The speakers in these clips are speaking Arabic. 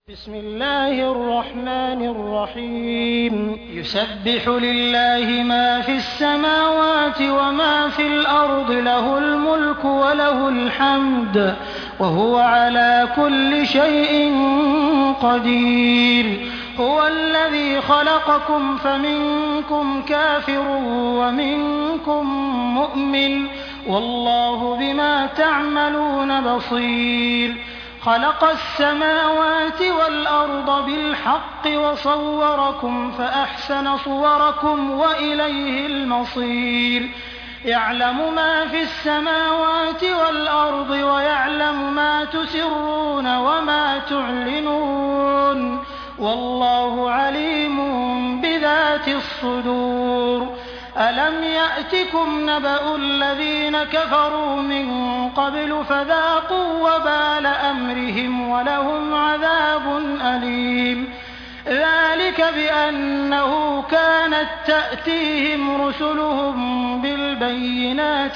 بسم الله الرحمن الرحيم يسبح لله ما في السماوات وما في الأرض له الملك وله الحمد وهو على كل شيء قدير هو الذي خلقكم فمنكم كافر ومنكم مؤمن والله بما تعملون بصير خلق السماوات والأرض بالحق وصوركم فأحسن صوركم وإليه المصير يعلم ما في السماوات والأرض ويعلم ما تسرون وما تعلنون والله عليم بذات الصدور ألم يأتكم نبأ الذين كفروا من قبل فذاقوا وبال أمرهم ولهم عذاب أليم ذلك بأنه كانت تأتيهم رسلهم بالبينات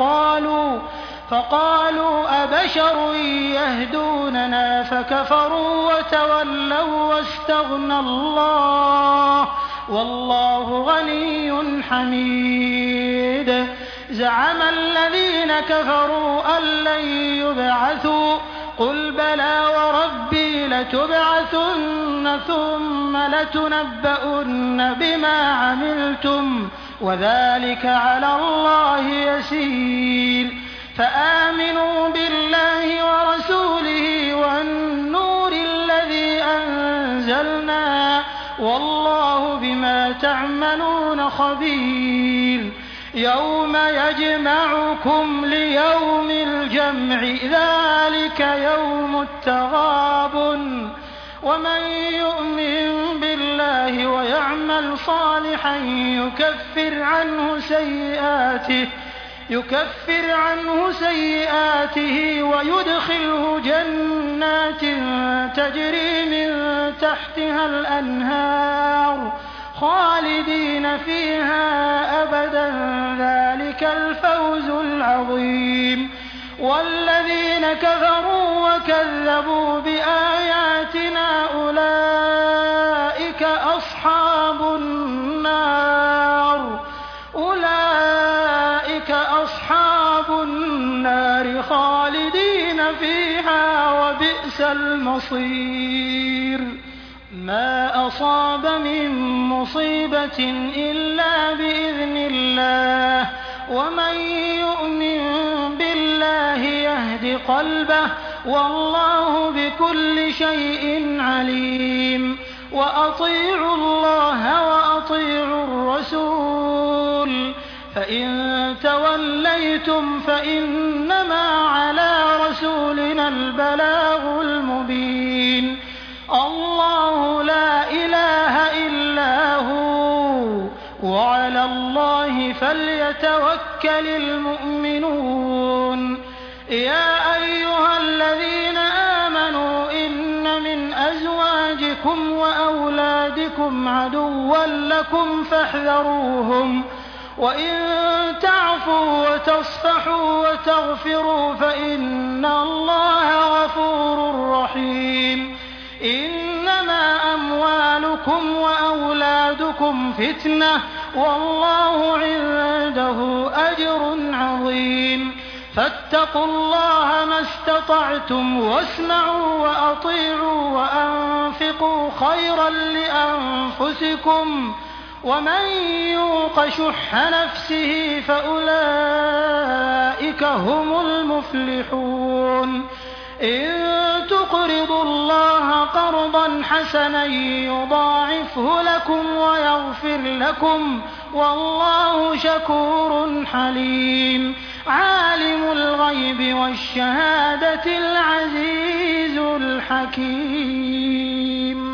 فقالوا أبشر يهدوننا فكفروا وتولوا واستغنى الله والله غني حميد زعم الذين كفروا أن لن يبعثوا قل بلى وربي لتبعثن ثم لتنبؤن بما عملتم وذلك على الله يسير فآمنوا بالله ورسوله والنور الذي أنزلنا والله بما تعملون خبير يوم يجمعكم ليوم الجمع ذلك يوم التغابن ومن يؤمن بالله ويعمل صالحا يكفر عنه سيئاته ويدخله جنات تجري من تحتها الأنهار خالدين فيها أبدا ذلك الفوز العظيم والذين كفروا وكذبوا بآياتنا أولئك أصحاب النار خالدين فيها وبئس المصير ما أصاب من مصيبة إلا بإذن الله ومن يؤمن بالله يهد قلبه والله بكل شيء عليم وأطيعوا الله وأطيعوا الرسول فإن توليتم فإنما على رسولنا البلاغ المبين الله لا إله إلا هو وعلى الله فليتوكل المؤمنون يا أيها الذين آمنوا إن من أزواجكم وأولادكم عدوا لكم فاحذروهم وإن تعفوا وتصفحوا وتغفروا فإن الله غفور رحيم إنما أموالكم وأولادكم فتنة والله عنده أجر عظيم فاتقوا الله ما استطعتم واسمعوا وأطيعوا وأنفقوا خيرا لأنفسكم ومن يوق شح نفسه فأولئك هم المفلحون إن تقرضوا الله قرضا حسنا يضاعفه لكم ويغفر لكم والله شكور حليم عالم الغيب والشهادة العزيز الحكيم